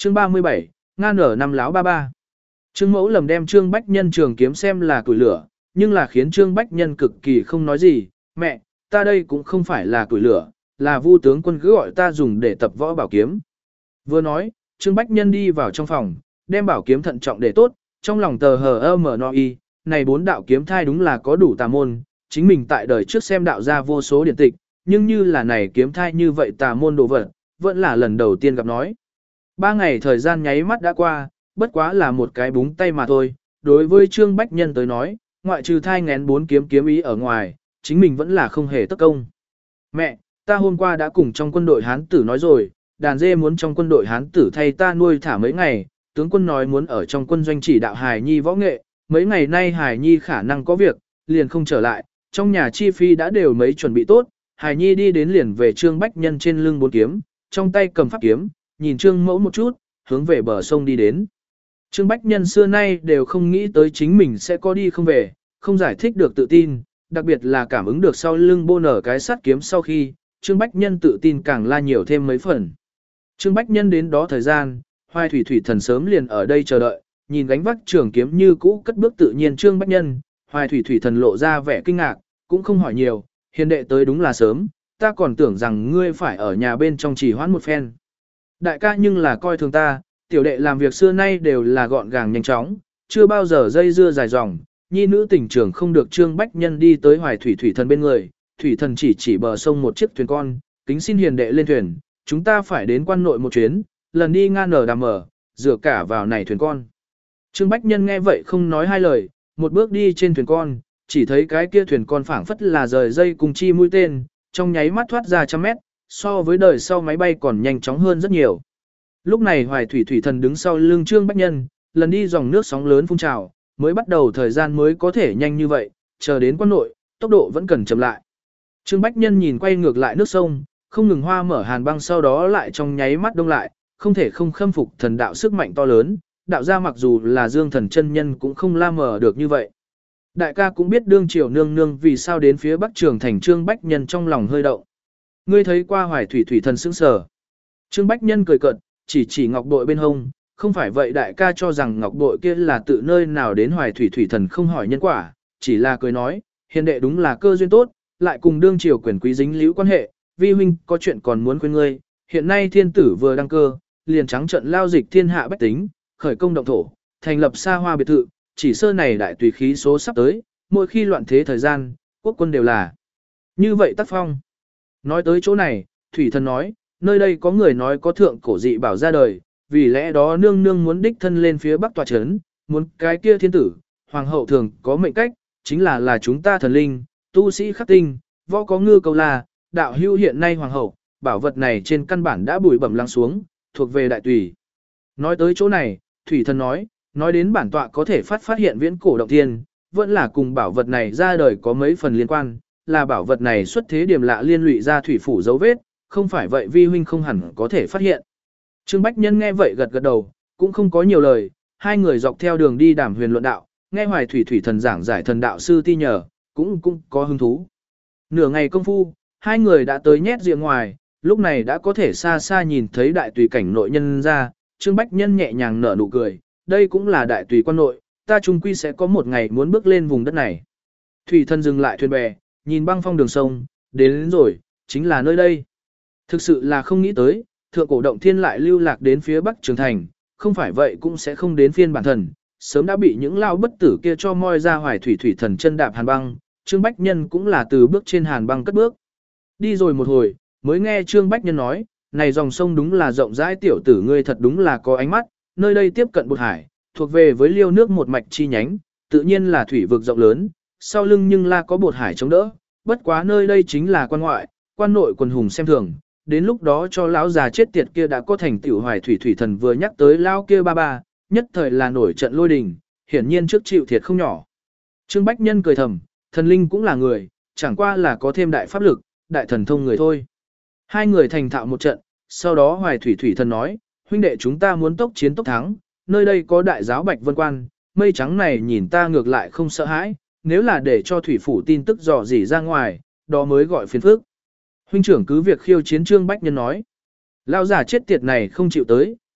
Chương 37, ngan ở năm láo ba ba. Trương Mẫu lầm đem Trương Bách Nhân trường kiếm xem là củi lửa, nhưng là khiến Trương Bách Nhân cực kỳ không nói gì. Mẹ, ta đây cũng không phải là củi lửa, là Vu tướng quân cứ gọi ta dùng để tập võ bảo kiếm. Vừa nói, Trương Bách Nhân đi vào trong phòng, đem bảo kiếm thận trọng để tốt, trong lòng tờ hờ mở no y, này 4 đạo kiếm thai đúng là có đủ tà môn, chính mình tại đời trước xem đạo ra vô số điển tịch, nhưng như là này kiếm thai như vậy tà môn đồ vật, vẫn là lần đầu tiên gặp nói. 3 ngày thời gian nháy mắt đã qua, bất quá là một cái búng tay mà thôi, đối với Trương Bách Nhân tới nói, ngoại trừ thai ngén 4 kiếm ý ở ngoài, chính mình vẫn là không hề tất công. Mẹ, ta hôm qua đã cùng trong quân đội Hán tử nói rồi, đàn dê muốn trong quân đội Hán tử thay ta nuôi thả mấy ngày, tướng quân nói muốn ở trong quân doanh chỉ đạo Hải Nhi võ nghệ, mấy ngày nay Hải Nhi khả năng có việc, liền không trở lại, trong nhà chi phi đã đều mấy chuẩn bị tốt, Hải Nhi đi đến liền về Trương Bách Nhân trên lưng 4 kiếm, trong tay cầm pháp kiếm, nhìn Trương Mẫu một chút, hướng về bờ sông đi đến. Trương Bách Nhân xưa nay đều không nghĩ tới chính mình sẽ có đi không về, không giải thích được tự tin, đặc biệt là cảm ứng được sau lưng bô nở cái sắt kiếm sau khi, Trương Bách Nhân tự tin càng la nhiều thêm mấy phần. Trương Bách Nhân đến đó thời gian, Hoài Thủy Thủy Thần sớm liền ở đây chờ đợi, nhìn gánh vác trường kiếm như cũ cất bước tự nhiên Trương Bách Nhân, Hoài Thủy Thủy Thần lộ ra vẻ kinh ngạc, cũng không hỏi nhiều, hiền đệ tới đúng là sớm, ta còn tưởng rằng ngươi phải ở nhà bên trong chỉ hoãn một phen. Đại ca nhưng là coi thường ta, tiểu đệ làm việc xưa nay đều là gọn gàng nhanh chóng, chưa bao giờ dây dưa dài dòng, nhi nữ tình trường không được Trương Bách Nhân đi tới Hoài Thủy Thủy Thần bên người, Thủy Thần chỉ bờ sông một chiếc thuyền con, kính xin hiền đệ lên thuyền, chúng ta phải đến quan nội một chuyến, lần đi ngan ở đàm ở, dựa cả vào này thuyền con. Trương Bách Nhân nghe vậy không nói hai lời, một bước đi trên thuyền con, chỉ thấy cái kia thuyền con phảng phất là rời dây cùng chi mũi tên, trong nháy mắt thoát ra 100 mét, so với đời sau máy bay còn nhanh chóng hơn rất nhiều. Lúc này Hoài Thủy Thủy Thần đứng sau lưng Trương Bách Nhân, lần đi dòng nước sóng lớn phun trào, mới bắt đầu thời gian mới có thể nhanh như vậy, chờ đến quan nội, tốc độ vẫn cần chậm lại. Trương Bách Nhân nhìn quay ngược lại nước sông, không ngừng hoa mở hàn băng sau đó lại trong nháy mắt đông lại, không thể không khâm phục thần đạo sức mạnh to lớn, đạo gia mặc dù là Dương Thần chân nhân cũng không la mở được như vậy. Đại ca cũng biết đương triều nương nương vì sao đến phía Bắc Trường Thành. Trương Bách Nhân trong lòng hơi động. Ngươi thấy qua Hoài Thủy Thủy Thần sững sờ. Trương Bách Nhân cười cợt, chỉ ngọc bội bên hông, không phải vậy đại ca cho rằng ngọc bội kia là tự nơi nào đến Hoài Thủy Thủy Thần không hỏi nhân quả, chỉ là cười nói, hiền đệ đúng là cơ duyên tốt, lại cùng đương triều quyền quý dính líu quan hệ, vi huynh có chuyện còn muốn khuyên ngươi, hiện nay thiên tử vừa đăng cơ, liền trắng trận lao dịch thiên hạ bách tính, khởi công động thổ, thành lập xa hoa biệt thự, chỉ sơ này đại tùy khí số sắp tới, mỗi khi loạn thế thời gian, quốc quân đều là như vậy tác phong. Nói tới chỗ này, Thủy Thần nói, nơi đây có người nói có thượng cổ dị bảo ra đời, vì lẽ đó nương nương muốn đích thân lên phía Bắc tòa chấn, muốn cái kia thiên tử, hoàng hậu thường có mệnh cách, chính là chúng ta thần linh, tu sĩ khắc tinh, võ có ngư câu la, đạo hưu hiện nay hoàng hậu, bảo vật này trên căn bản đã bùi bẩm lắng xuống, thuộc về đại tùy. Nói tới chỗ này, Thủy Thần nói đến bản tọa có thể phát hiện viễn cổ động thiên, vẫn là cùng bảo vật này ra đời có mấy phần liên quan, là bảo vật này xuất thế điểm lạ liên lụy ra thủy phủ dấu vết, không phải vậy vi huynh không hẳn có thể phát hiện. Trương Bách Nhân nghe vậy gật đầu, cũng không có nhiều lời, hai người dọc theo đường đi đàm huyền luận đạo, nghe Hoài Thủy Thủy Thần giảng giải thần đạo sư ti nhờ, cũng có hứng thú. Nửa ngày công phu, hai người đã tới nhét rìa ngoài, lúc này đã có thể xa xa nhìn thấy đại tùy cảnh nội nhân ra, Trương Bách Nhân nhẹ nhàng nở nụ cười, đây cũng là đại tùy quan nội, ta chung quy sẽ có một ngày muốn bước lên vùng đất này. Thủy Thần dừng lại thuyền bè, nhìn băng phong đường sông, đến rồi, chính là nơi đây. Thực sự là không nghĩ tới, thượng cổ động thiên lại lưu lạc đến phía Bắc Trường Thành, không phải vậy cũng sẽ không đến phiên bản thần, sớm đã bị những lao bất tử kia cho moi ra Hoài Thủy Thủy Thần chân đạp hàn băng, Trương Bách Nhân cũng là từ bước trên hàn băng cất bước. Đi rồi một hồi, mới nghe Trương Bách Nhân nói, này dòng sông đúng là rộng rãi tiểu tử ngươi thật đúng là có ánh mắt, nơi đây tiếp cận Bột Hải, thuộc về với liêu nước một mạch chi nhánh, tự nhiên là thủy vực rộng lớn, sau lưng nhưng là có Bột Hải chống đỡ, bất quá nơi đây chính là quan ngoại, quan nội quần hùng xem thường, đến lúc đó cho lão già chết tiệt kia đã có thành tiểu Hoài Thủy Thủy Thần vừa nhắc tới lão kia ba, nhất thời là nổi trận lôi đình, hiển nhiên trước chịu thiệt không nhỏ. Trương Bách Nhân cười thầm, thần linh cũng là người, chẳng qua là có thêm đại pháp lực, đại thần thông người thôi. Hai người thành thạo một trận, sau đó Hoài Thủy Thủy Thần nói, huynh đệ chúng ta muốn tốc chiến tốc thắng, nơi đây có đại giáo Bạch Vân Quan, mây trắng này nhìn ta ngược lại không sợ hãi, nếu là để cho thủy phủ tin tức dò dỉ ra ngoài, đó mới gọi phiền phức. Huynh trưởng cứ việc khiêu chiến. Trương Bách Nhân nói, lão già chết tiệt này không chịu tới,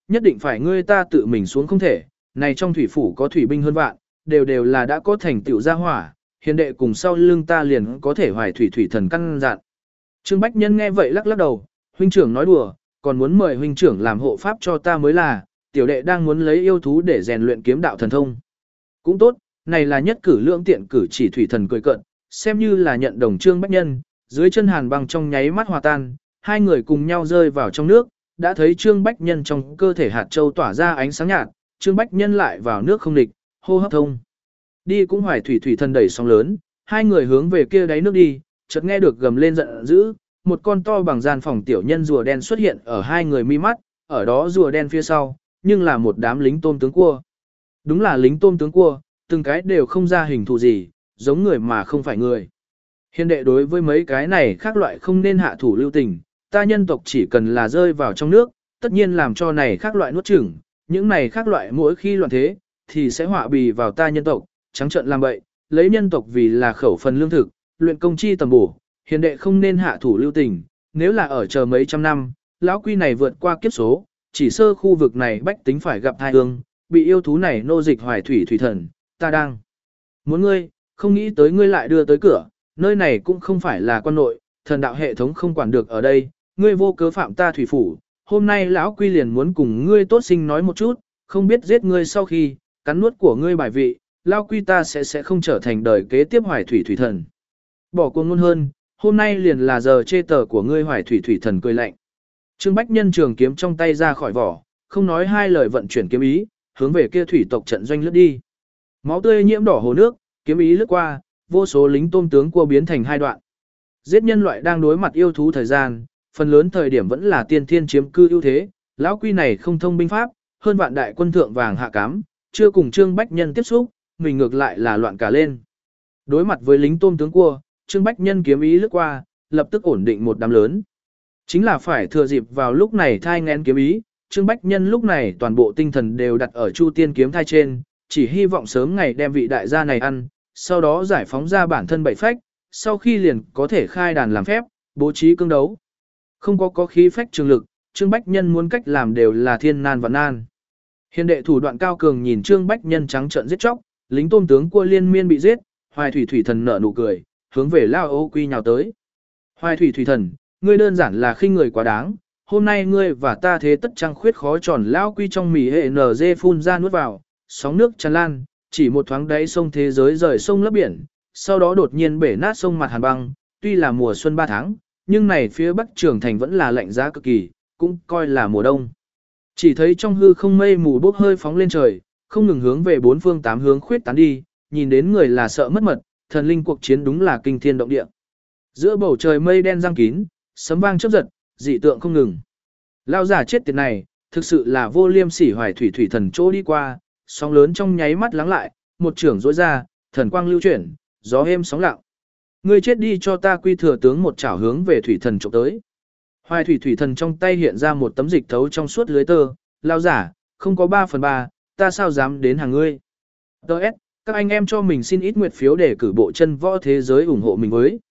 nhất định phải ngươi ta tự mình xuống không thể, này trong thủy phủ có thủy binh hơn vạn, đều là đã có thành tựu gia hỏa, hiền đệ cùng sau lưng ta liền có thể hoài thủy thủy thần căn dặn. Trương Bách Nhân nghe vậy lắc lắc đầu, huynh trưởng nói đùa, còn muốn mời huynh trưởng làm hộ pháp cho ta mới là, tiểu đệ đang muốn lấy yêu thú để rèn luyện kiếm đạo thần thông. Cũng tốt, này là nhất cử lưỡng tiện cử chỉ thủy thần cười cợt, xem như là nhận đồng Trương Bách Nhân, dưới chân hàn băng trong nháy mắt hòa tan, hai người cùng nhau rơi vào trong nước, đã thấy Trương Bách Nhân trong cơ thể hạt châu tỏa ra ánh sáng nhạt, Trương Bách Nhân lại vào nước không địch, hô hấp thông. Đi cũng hoài thủy thủy thần đẩy sóng lớn, hai người hướng về kia đáy nước đi, chợt nghe được gầm lên giận dữ, một con to bằng gian phòng tiểu nhân rùa đen xuất hiện ở hai người mi mắt, ở đó rùa đen phía sau, nhưng là một đám lính tôm tướng cua. Đúng là lính tôm tướng cua, từng cái đều không ra hình thù gì, giống người mà không phải người. Hiền đệ đối với mấy cái này khác loại không nên hạ thủ lưu tình, ta nhân tộc chỉ cần là rơi vào trong nước, tất nhiên làm cho này khác loại nuốt chửng, những này khác loại mỗi khi loạn thế, thì sẽ họa bì vào ta nhân tộc, trắng trợn làm bậy, lấy nhân tộc vì là khẩu phần lương thực, luyện công chi tầm bổ, hiền đệ không nên hạ thủ lưu tình, nếu là ở chờ mấy trăm năm, lão quy này vượt qua kiếp số, chỉ sơ khu vực này bách tính phải gặp tai ương, bị yêu thú này nô dịch hoài thủy thủy thần, ta đang muốn ngươi, không nghĩ tới ngươi lại đưa tới cửa, nơi này cũng không phải là quan nội, thần đạo hệ thống không quản được ở đây, ngươi vô cớ phạm ta thủy phủ, hôm nay lão quy liền muốn cùng ngươi tốt sinh nói một chút, không biết giết ngươi sau khi, cắn nuốt của ngươi bài vị, lão quy ta sẽ không trở thành đời kế tiếp hoài thủy thủy thần. Bỏ cuồng ngôn hơn, hôm nay liền là giờ chê tờ của ngươi hoài thủy thủy thần cười lạnh. Trương Bách Nhân trường kiếm trong tay ra khỏi vỏ, không nói hai lời vận chuyển kiếm ý, hướng về kia thủy tộc trận doanh lướt đi. Máu tươi nhiễm đỏ hồ nước, kiếm ý lướt qua, vô số lính tôm tướng cua biến thành hai đoạn. Giết nhân loại đang đối mặt yêu thú thời gian, phần lớn thời điểm vẫn là tiên thiên chiếm cư ưu thế, lão quy này không thông binh pháp, hơn vạn đại quân thượng vàng hạ cám, chưa cùng Trương Bách Nhân tiếp xúc, mình ngược lại là loạn cả lên. Đối mặt với lính tôm tướng cua, Trương Bách Nhân kiếm ý lướt qua, lập tức ổn định một đám lớn. Chính là phải thừa dịp vào lúc này thai ngén kiếm ý, Trương Bách Nhân lúc này toàn bộ tinh thần đều đặt ở Chu Tiên kiếm thai trên, chỉ hy vọng sớm ngày đem vị đại gia này ăn, sau đó giải phóng ra bản thân bảy phách, sau khi liền có thể khai đàn làm phép, bố trí cương đấu. Không có khí phách trường lực, Trương Bách Nhân muốn cách làm đều là thiên nan và nan. Hiền đệ thủ đoạn cao cường nhìn Trương Bách Nhân trắng trợn giết chóc, lính tôm tướng cua liên miên bị giết, Hoài Thủy Thủy Thần nở nụ cười, hướng về Lao Ô Quy nhào tới. Hoài Thủy Thủy Thần, ngươi đơn giản là khinh người quá đáng, hôm nay ngươi và ta thế tất trăng khuyết khó tròn Lao Quy trong mì hệ NG phun ra nuốt vào, sóng nước tràn lan, chỉ một thoáng đáy sông thế giới rời sông lấp biển, sau đó đột nhiên bể nát sông mặt hàn băng, tuy là mùa xuân 3 tháng, nhưng này phía bắc trường thành vẫn là lạnh giá cực kỳ, cũng coi là mùa đông. Chỉ thấy trong hư không mây mù bốc hơi phóng lên trời, không ngừng hướng về bốn phương tám hướng khuyết tán đi, nhìn đến người là sợ mất mật, thần linh cuộc chiến đúng là kinh thiên động địa. Giữa bầu trời mây đen giăng kín, sấm vang chớp giật, dị tượng không ngừng. Lao giả chết tiệt này, thực sự là vô liêm sỉ Hoài Thủy Thủy Thần chỗ đi qua, sóng lớn trong nháy mắt lắng lại, một trưởng rỗi ra, thần quang lưu chuyển, gió êm sóng lặng. Ngươi chết đi cho ta Quy thừa tướng một chảo hướng về Thủy Thần chụp tới. Hoài Thủy Thủy Thần trong tay hiện ra một tấm dịch thấu trong suốt lưới tơ, lao giả, không có 3/3, ta sao dám đến hàng ngươi. Đợt, các anh em cho mình xin ít nguyệt phiếu để cử bộ chân võ thế giới ủng hộ mình với.